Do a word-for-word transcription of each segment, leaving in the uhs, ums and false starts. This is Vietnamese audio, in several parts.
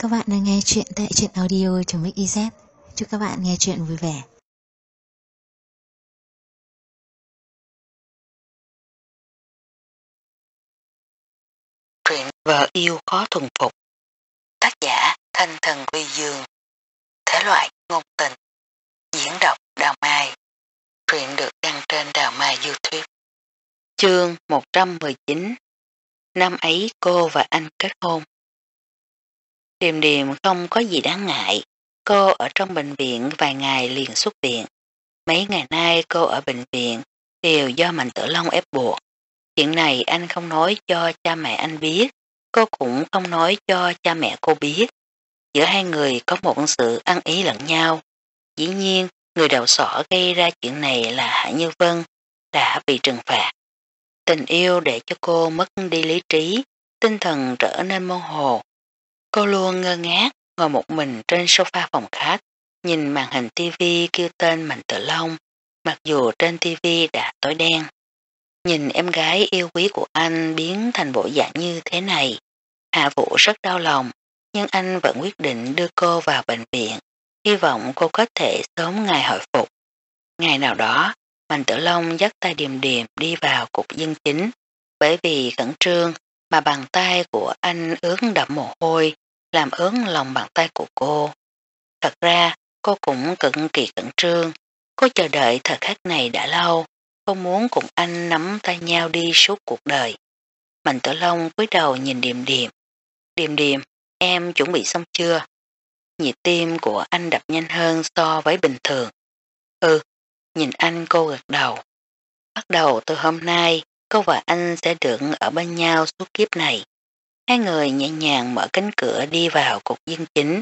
các bạn đang nghe chuyện tại truyện audio.mixyz. Chúc các bạn nghe chuyện vui vẻ. Truyện Vợ Yêu Khó Thuần Phục. Tác giả Thanh Thần Quy Dương. Thể loại ngôn tình. Diễn đọc Đào Mai. Truyện được đăng trên Đào Mai YouTube. Chương một trăm mười chín. Năm ấy cô và anh kết hôn. Điềm Điềm không có gì đáng ngại. Cô ở trong bệnh viện vài ngày liền xuất viện. Mấy ngày nay cô ở bệnh viện đều do Mạnh Tử Long ép buộc. Chuyện này anh không nói cho cha mẹ anh biết. Cô cũng không nói cho cha mẹ cô biết. Giữa hai người có một sự ăn ý lẫn nhau. Dĩ nhiên, người đầu sỏ gây ra chuyện này là Hạ Như Vân, đã bị trừng phạt. Tình yêu để cho cô mất đi lý trí, tinh thần trở nên mơ hồ. Cô luôn ngơ ngác, ngồi một mình trên sofa phòng khách, nhìn màn hình tivi kêu tên Mạnh Tử Long, mặc dù trên tivi đã tối đen. Nhìn em gái yêu quý của anh biến thành bộ dạng như thế này, Hạ Vũ rất đau lòng, nhưng anh vẫn quyết định đưa cô vào bệnh viện, hy vọng cô có thể sớm ngày hồi phục. Ngày nào đó, Mạnh Tử Long dắt tay Điềm Điềm đi vào cục dân chính, bởi vì khẩn trương mà bàn tay của anh ướt đẫm mồ hôi, làm ướt lòng bàn tay của cô. Thật ra, cô cũng cực kỳ khẩn trương, cô chờ đợi thời khắc này đã lâu, cô muốn cùng anh nắm tay nhau đi suốt cuộc đời. Mạnh Tử Long cúi đầu nhìn Điềm Điềm. Điềm Điềm, em chuẩn bị xong chưa? Nhịp tim của anh đập nhanh hơn so với bình thường. Ừ, nhìn anh cô gật đầu. Bắt đầu từ hôm nay, cô và anh sẽ được ở bên nhau suốt kiếp này. Hai người nhẹ nhàng mở cánh cửa đi vào cục dân chính.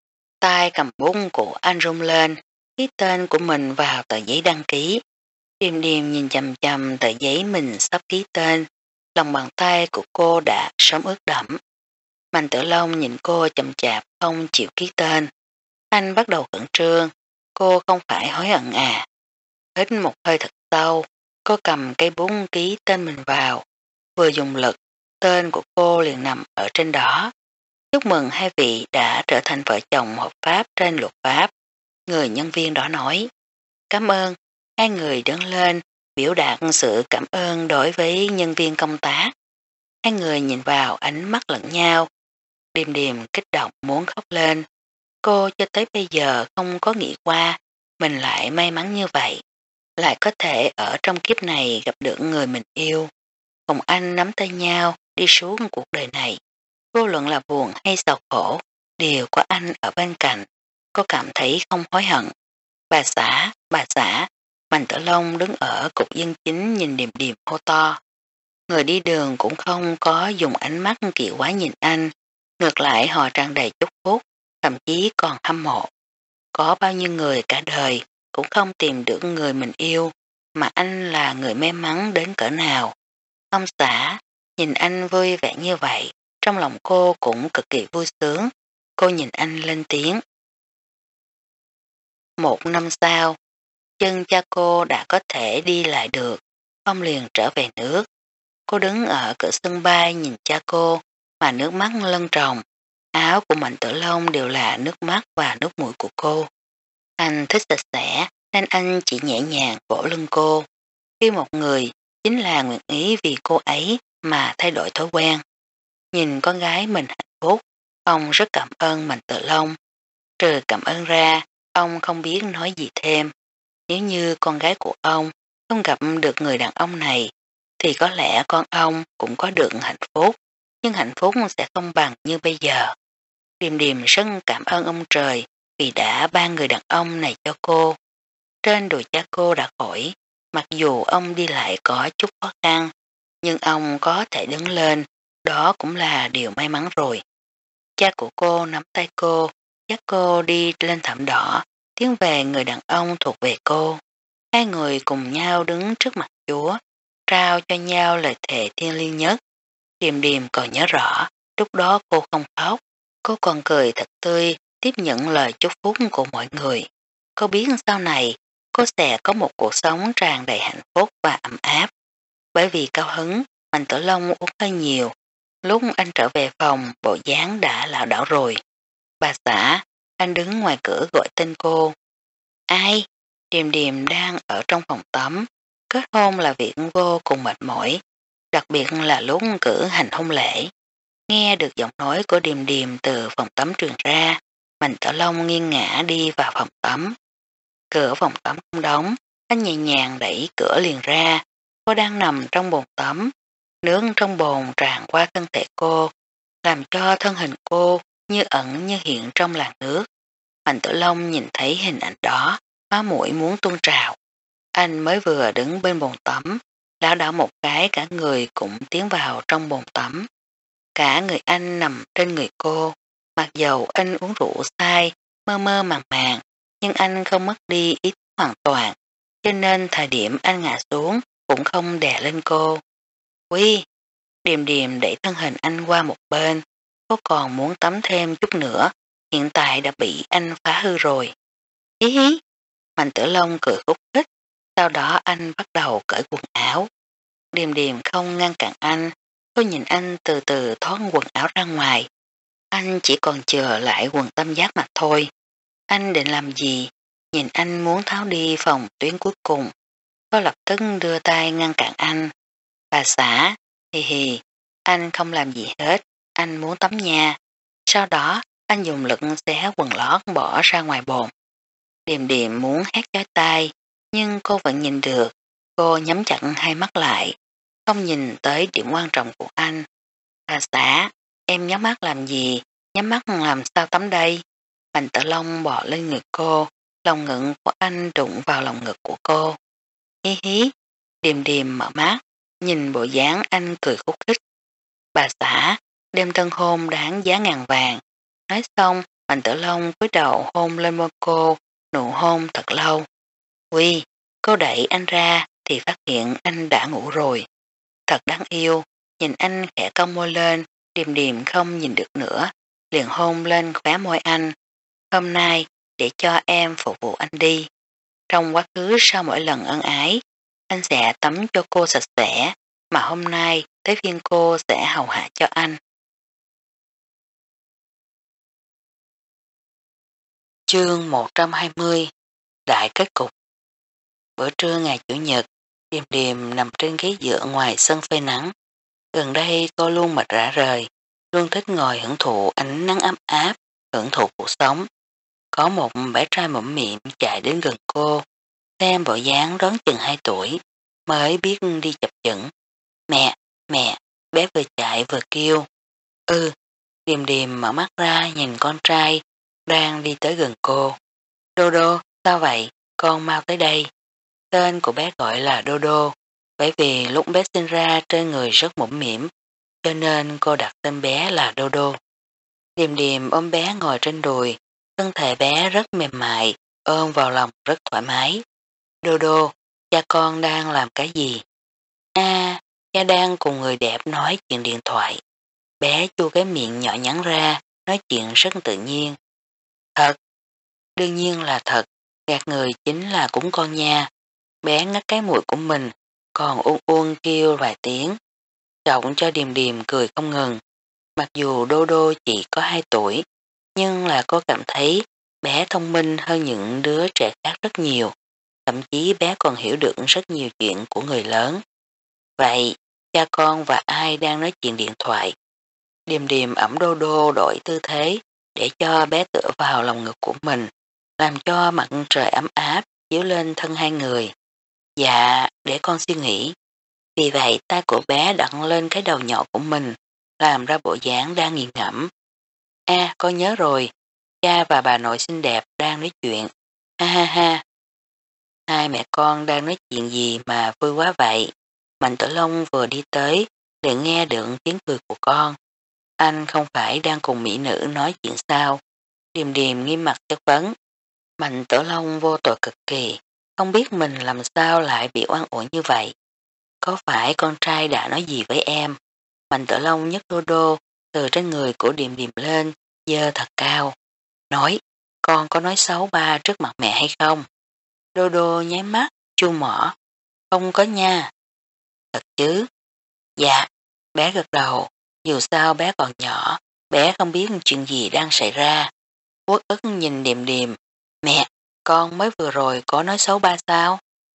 Tay cầm bút của anh rung lên, ký tên của mình vào tờ giấy đăng ký. Điềm Điềm nhìn chầm chầm tờ giấy mình sắp ký tên, lòng bàn tay của cô đã sớm ướt đẫm. Mạnh Tử Long nhìn cô chậm chạp không chịu ký tên. Anh bắt đầu khẩn trương, cô không phải hối hận à. Hít một hơi thật sâu, cô cầm cây bút ký tên mình vào. Vừa dùng lực, tên của cô liền nằm ở trên đó. Chúc mừng hai vị đã trở thành vợ chồng hợp pháp trên luật pháp. Người nhân viên đó nói. Cảm ơn. Hai người đứng lên, biểu đạt sự cảm ơn đối với nhân viên công tác. Hai người nhìn vào ánh mắt lẫn nhau. Điềm Điềm kích động muốn khóc lên. Cô cho tới bây giờ không có nghĩ qua mình lại may mắn như vậy. Lại có thể ở trong kiếp này gặp được người mình yêu. Cùng anh nắm tay nhau đi xuống cuộc đời này. Vô luận là buồn hay sầu khổ đều có anh ở bên cạnh. Cô cảm thấy không hối hận. Bà xã, bà xã. Mạnh Tử Long đứng ở cục dân chính nhìn Điềm Điềm hô to. Người đi đường cũng không có dùng ánh mắt kỳ quái nhìn anh. Ngược lại họ tràn đầy chúc phúc, thậm chí còn hâm mộ. Có bao nhiêu người cả đời cũng không tìm được người mình yêu, mà anh là người may mắn đến cỡ nào. Ông xã, nhìn anh vui vẻ như vậy, trong lòng cô cũng cực kỳ vui sướng. Cô nhìn anh lên tiếng. Một năm sau, chân cha cô đã có thể đi lại được, ông liền trở về nước. Cô đứng ở cửa sân bay nhìn cha cô, mà nước mắt lân tròng. Áo của Mạnh Tử Long đều là nước mắt và nước mũi của cô. Anh thích sạch sẽ nên anh chỉ nhẹ nhàng vỗ lưng cô. Khi một người chính là nguyện ý vì cô ấy mà thay đổi thói quen. Nhìn con gái mình hạnh phúc, ông rất cảm ơn Mạnh Tử Long. Trừ cảm ơn ra, ông không biết nói gì thêm. Nếu như con gái của ông không gặp được người đàn ông này, thì có lẽ con ông cũng có được hạnh phúc, nhưng hạnh phúc sẽ không bằng như bây giờ. Điềm Điềm rất cảm ơn ông trời vì đã ban người đàn ông này cho cô. Trên đùi cha cô đã khỏi, mặc dù ông đi lại có chút khó khăn, nhưng ông có thể đứng lên, đó cũng là điều may mắn rồi. Cha của cô nắm tay cô, dắt cô đi lên thảm đỏ, tiến về người đàn ông thuộc về cô. Hai người cùng nhau đứng trước mặt Chúa, trao cho nhau lời thề thiêng liêng nhất. Điềm Điềm còn nhớ rõ, lúc đó cô không khóc, cô còn cười thật tươi, tiếp nhận lời chúc phúc của mọi người. Cô biết sau này, cô sẽ có một cuộc sống tràn đầy hạnh phúc và ấm áp. Bởi vì cao hứng, Mạnh Tử Long uống hơi nhiều. Lúc anh trở về phòng, bộ dáng đã lảo đảo rồi. Bà xã, anh đứng ngoài cửa gọi tên cô. Ai? Điềm Điềm đang ở trong phòng tắm. Kết hôn là việc vô cùng mệt mỏi, đặc biệt là lúc cử hành hôn lễ. Nghe được giọng nói của Điềm Điềm từ phòng tắm truyền ra, Mạnh Tử Long nghiêng ngã đi vào phòng tắm. Cửa phòng tắm không đóng, anh nhẹ nhàng đẩy cửa liền ra. Cô đang nằm trong bồn tắm, nước trong bồn tràn qua thân thể cô, làm cho thân hình cô như ẩn như hiện trong làn nước. Mạnh Tử Long nhìn thấy hình ảnh đó, má mũi muốn tuôn trào. Anh mới vừa đứng bên bồn tắm, lảo đảo một cái cả người cũng tiến vào trong bồn tắm. Cả người anh nằm trên người cô, mặc dầu anh uống rượu say, mơ mơ màng màng, nhưng anh không mất đi ý thức hoàn toàn, cho nên thời điểm anh ngã xuống cũng không đè lên cô. Quy! Điềm Điềm đẩy thân hình anh qua một bên, cô còn muốn tắm thêm chút nữa, hiện tại đã bị anh phá hư rồi. Hí hí! Mạnh Tử Long cười khúc khích, sau đó anh bắt đầu cởi quần áo. Điềm Điềm không ngăn cản anh, cô nhìn anh từ từ thoát quần áo ra ngoài. Anh chỉ còn chờ lại quần tam giác mà thôi. Anh định làm gì? Nhìn anh muốn tháo đi phòng tuyến cuối cùng. Cô lập tức đưa tay ngăn cản anh. Bà xã, hì hì, anh không làm gì hết, anh muốn tắm nha. Sau đó, anh dùng lực xé quần lót bỏ ra ngoài bồn. Điềm Điềm muốn hét chói tai, nhưng cô vẫn nhìn được. Cô nhắm chặt hai mắt lại, không nhìn tới điểm quan trọng của anh. Bà xã, em nhắm mắt làm gì? Nhắm mắt làm sao tắm đây? Mạnh Tử Long bò lên người cô, lòng ngực của anh đụng vào lòng ngực của cô. Hí hí, Điềm Điềm mở mắt, nhìn bộ dáng anh cười khúc khích. Bà xã, đêm tân hôn đáng giá ngàn vàng. Nói xong, Mạnh Tử Long cúi đầu hôn lên môi cô, nụ hôn thật lâu. Quy, cô đẩy anh ra thì phát hiện anh đã ngủ rồi. Thật đáng yêu, nhìn anh khẽ cong môi lên, Điềm Điềm không nhìn được nữa, liền hôn lên khóe môi anh. Hôm nay, để cho em phục vụ anh đi. Trong quá khứ sau mỗi lần ân ái, anh sẽ tắm cho cô sạch sẽ, mà hôm nay tới phiên cô sẽ hầu hạ cho anh. Chương một trăm hai mươi Đại kết cục. Bữa trưa ngày Chủ nhật, Điềm Điềm nằm trên ghế dựa ngoài sân phơi nắng. Gần đây cô luôn mệt rã rời, luôn thích ngồi hưởng thụ ánh nắng ấm áp, hưởng thụ cuộc sống. Có một bé trai mõm miệng chạy đến gần cô, xem bộ dáng đón chừng hai tuổi, mới biết đi chập chững. Mẹ, mẹ, bé vừa chạy vừa kêu. Ừ, Điềm Điềm mở mắt ra nhìn con trai đang đi tới gần cô. Đô đô, sao vậy? Con mau tới đây. Tên của bé gọi là Đô đô, bởi vì lúc bé sinh ra trên người rất mũm mỉm, cho nên cô đặt tên bé là Đô đô. Điềm Điềm ôm bé ngồi trên đùi, thân thể bé rất mềm mại, ôm vào lòng rất thoải mái. Đô đô, cha con đang làm cái gì? À, cha đang cùng người đẹp nói chuyện điện thoại. Bé chu cái miệng nhỏ nhắn ra, nói chuyện rất tự nhiên. Thật, đương nhiên là thật, gạt người chính là cũng con nha. Bé ngắt cái mũi của mình, còn uôn uôn kêu vài tiếng. Trọng cho Điềm Điềm cười không ngừng. Mặc dù Đô đô chỉ có hai tuổi, nhưng là cô cảm thấy bé thông minh hơn những đứa trẻ khác rất nhiều. Thậm chí bé còn hiểu được rất nhiều chuyện của người lớn. Vậy, cha con và ai đang nói chuyện điện thoại? Điềm Điềm ẩm Đô đô đổi tư thế để cho bé tựa vào lòng ngực của mình, làm cho mặt trời ấm áp chiếu lên thân hai người. Dạ, để con suy nghĩ. Vì vậy tay của bé đặt lên cái đầu nhỏ của mình, làm ra bộ dáng đang nghiền ngẫm. A, con nhớ rồi, cha và bà nội xinh đẹp đang nói chuyện. Ha ha ha. Hai mẹ con đang nói chuyện gì mà vui quá vậy? Mạnh Tử Long vừa đi tới, liền nghe được tiếng cười của con. Anh không phải đang cùng mỹ nữ nói chuyện sao? Điềm Điềm nghiêm mặt chất vấn. Mạnh Tử Long vô tội cực kỳ, không biết mình làm sao lại bị oan uổng như vậy. Có phải con trai đã nói gì với em? Mạnh Tử Long nhấc Đô đô từ trên người của Điềm Điềm lên, dơ thật cao. Nói, con có nói xấu ba trước mặt mẹ hay không? Đô đô nháy mắt, chu mỏ. Không có nha. Thật chứ? Dạ, bé gật đầu. Dù sao bé còn nhỏ, bé không biết chuyện gì đang xảy ra. uất ức nhìn Điềm Điềm. Mẹ, con mới vừa rồi có nói xấu ba sao?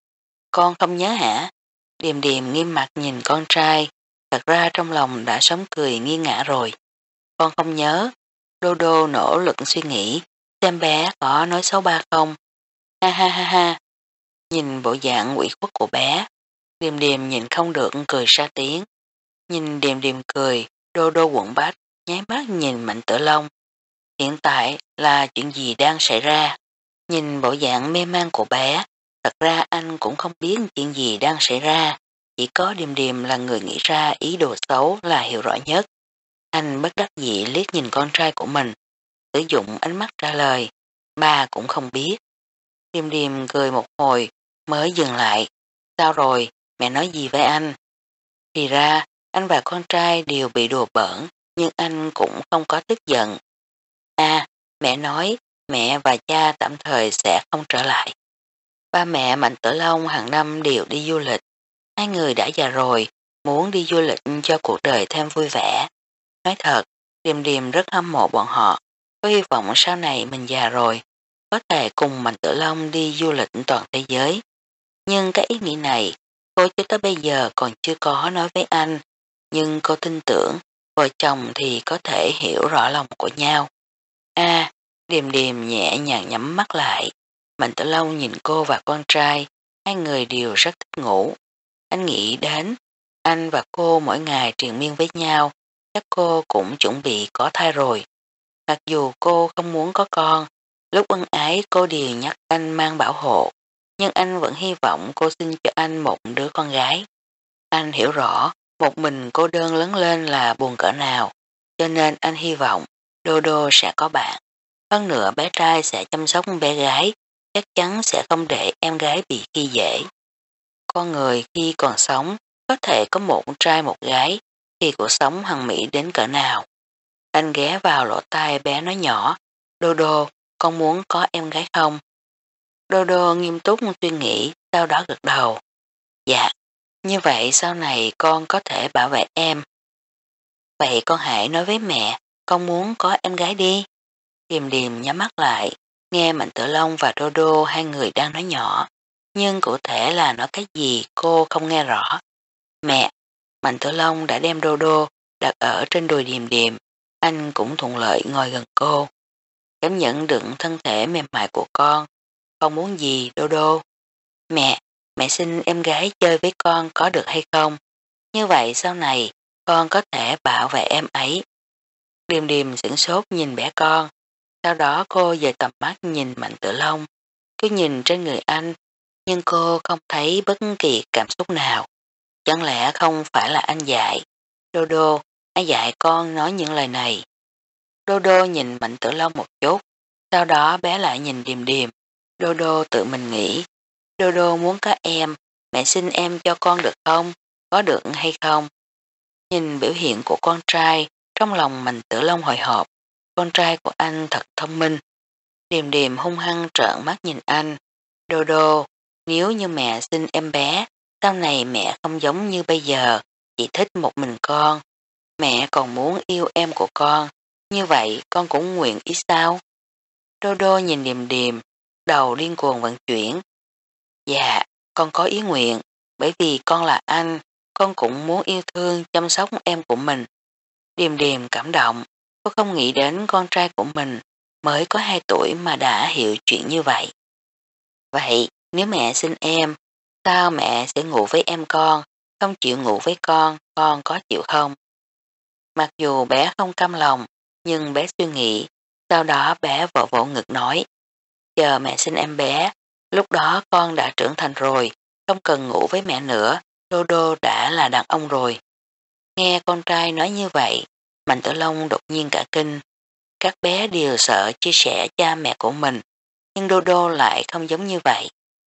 Con không nhớ hả? Điềm Điềm nghiêm mặt nhìn con trai, thật ra trong lòng đã sớm cười nghiêng ngã rồi. Con không nhớ. Đô đô nỗ lực suy nghĩ, xem bé có nói xấu ba không. Ha ha ha ha. Nhìn bộ dạng ủy khuất của bé, Điềm Điềm nhìn không được cười ra tiếng. Nhìn Điềm Điềm cười, đô đô quận bách, nháy mắt nhìn Mạnh Tử Long. Hiện tại là chuyện gì đang xảy ra? Nhìn bộ dạng mê man của bé, thật ra anh cũng không biết chuyện gì đang xảy ra. Chỉ có Điềm Điềm là người nghĩ ra ý đồ xấu là hiểu rõ nhất. Anh bất đắc dĩ liếc nhìn con trai của mình, sử dụng ánh mắt trả lời. Ba cũng không biết. Điềm Điềm cười một hồi mới dừng lại. Sao rồi, mẹ nói gì với anh? Thì ra, anh và con trai đều bị đùa bỡn, nhưng anh cũng không có tức giận. À, mẹ nói mẹ và cha tạm thời sẽ không trở lại. Ba mẹ Mạnh Tử Long hàng năm đều đi du lịch. Hai người đã già rồi, muốn đi du lịch cho cuộc đời thêm vui vẻ. Nói thật, Điềm Điềm rất hâm mộ bọn họ, có hy vọng sau này mình già rồi, có thể cùng Mạnh Tử Long đi du lịch toàn thế giới. Nhưng cái ý nghĩ này, cô cho tới bây giờ còn chưa có nói với anh, nhưng cô tin tưởng, vợ chồng thì có thể hiểu rõ lòng của nhau. À, Điềm Điềm nhẹ nhàng nhắm mắt lại, Mạnh Tử Long nhìn cô và con trai, hai người đều rất thích ngủ. Anh nghĩ đến, anh và cô mỗi ngày triền miên với nhau, chắc cô cũng chuẩn bị có thai rồi. Mặc dù cô không muốn có con, lúc ân ái cô đều nhắc anh mang bảo hộ, nhưng anh vẫn hy vọng cô sinh cho anh một đứa con gái. Anh hiểu rõ, một mình cô đơn lớn lên là buồn cỡ nào, cho nên anh hy vọng Đô Đô sẽ có bạn. Hơn nữa bé trai sẽ chăm sóc bé gái, chắc chắn sẽ không để em gái bị khi dễ. Con người khi còn sống, có thể có một trai một gái, thì cuộc sống hằng mỹ đến cỡ nào. Anh ghé vào lỗ tai bé nói nhỏ, Đô Đô, con muốn có em gái không? Đô Đô nghiêm túc suy nghĩ, sau đó gật đầu. Dạ, như vậy sau này con có thể bảo vệ em. Vậy con hãy nói với mẹ, con muốn có em gái đi. Điềm Điềm nhắm mắt lại, nghe Mạnh Tử Long và Đô Đô hai người đang nói nhỏ, nhưng cụ thể là nói cái gì cô không nghe rõ. Mẹ, Mạnh Tử Long đã đem Đô Đô đặt ở trên đùi Điềm Điềm, anh cũng thuận lợi ngồi gần cô. Cảm nhận đựng thân thể mềm mại của con, con muốn gì Đô Đô? Mẹ, mẹ xin em gái chơi với con có được hay không? Như vậy sau này con có thể bảo vệ em ấy. Điềm Điềm sửng sốt nhìn bé con, sau đó cô dời tầm mắt nhìn Mạnh Tử Long, cứ nhìn trên người anh, nhưng cô không thấy bất kỳ cảm xúc nào. Chẳng lẽ không phải là anh dạy? Đô Đô, ai dạy con nói những lời này? Đô Đô nhìn Mạnh Tử Long một chút, sau đó bé lại nhìn Điềm Điềm. Đô Đô tự mình nghĩ, Đô Đô muốn có em, mẹ xin em cho con được không? Có được hay không? Nhìn biểu hiện của con trai, trong lòng Mạnh Tử Long hồi hộp, con trai của anh thật thông minh. Điềm Điềm hung hăng trợn mắt nhìn anh. Đô Đô, nếu như mẹ sinh em bé, sau này mẹ không giống như bây giờ, chỉ thích một mình con. Mẹ còn muốn yêu em của con, như vậy con cũng nguyện ý sao? Đô Đô nhìn Điềm Điềm, đầu điên cuồng vận chuyển. Dạ, con có ý nguyện, bởi vì con là anh, con cũng muốn yêu thương chăm sóc em của mình. Điềm Điềm cảm động, cô không nghĩ đến con trai của mình mới có hai tuổi mà đã hiểu chuyện như vậy. Vậy, nếu mẹ sinh em, sao mẹ sẽ ngủ với em con, không chịu ngủ với con, con có chịu không? Mặc dù bé không cam lòng, nhưng bé suy nghĩ, sau đó bé vỗ vỗ ngực nói, chờ mẹ sinh em bé, lúc đó con đã trưởng thành rồi, không cần ngủ với mẹ nữa, Đô Đô đã là đàn ông rồi. Nghe con trai nói như vậy, Mạnh Tử Long đột nhiên cả kinh. Các bé đều sợ chia sẻ cha mẹ của mình, nhưng Đô Đô lại không giống như vậy.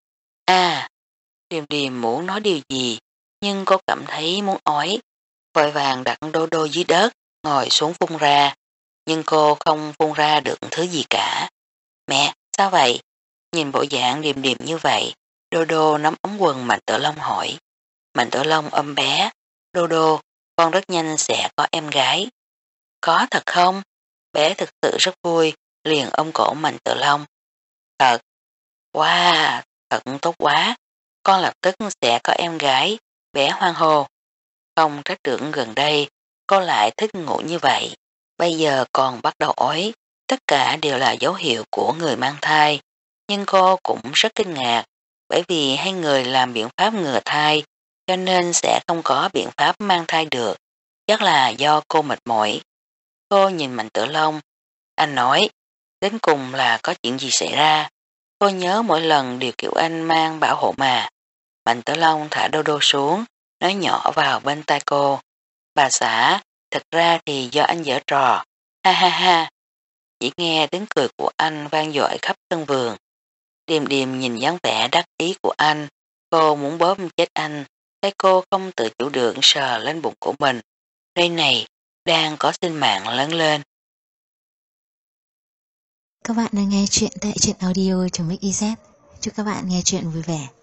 À, Điềm Điềm muốn nói điều gì, nhưng cô cảm thấy muốn ói, vội vàng đặt Đô Đô dưới đất, ngồi xuống phun ra, nhưng cô không phun ra được thứ gì cả. Mẹ, sao vậy? Nhìn bộ dạng Điềm Điềm như vậy, Đô Đô nắm ống quần Mạnh Tử Long hỏi. Mạnh Tử Long ôm bé, Đô Đô, con rất nhanh sẽ có em gái. Có thật không? Bé thực sự rất vui, liền ôm cổ Mạnh Tử Long. Thật, wow, thật tốt quá, con lập tức sẽ có em gái, bé hoang hồ. Không trách được gần đây, cô lại thích ngủ như vậy. Bây giờ còn bắt đầu ói, tất cả đều là dấu hiệu của người mang thai. Nhưng cô cũng rất kinh ngạc, bởi vì hai người làm biện pháp ngừa thai, cho nên sẽ không có biện pháp mang thai được. Chắc là do cô mệt mỏi. Cô nhìn Mạnh Tử Long, anh nói, đến cùng là có chuyện gì xảy ra. Cô nhớ mỗi lần đều kiểu anh mang bảo hộ mà. Mạnh Tử Long thả đô đô xuống, nói nhỏ vào bên tai cô. Bà xã, thật ra thì do anh giở trò. Ha ha ha. Chỉ nghe tiếng cười của anh vang dội khắp sân vườn. Điềm điềm nhìn dáng vẻ đắc ý của anh. Cô muốn bóp chết anh. Thấy cô không tự chủ được sờ lên bụng của mình. Nơi này đang có sinh mạng lớn lên. Các bạn đang nghe chuyện tại truyện audio.mixyz. Chúc các bạn nghe chuyện vui vẻ.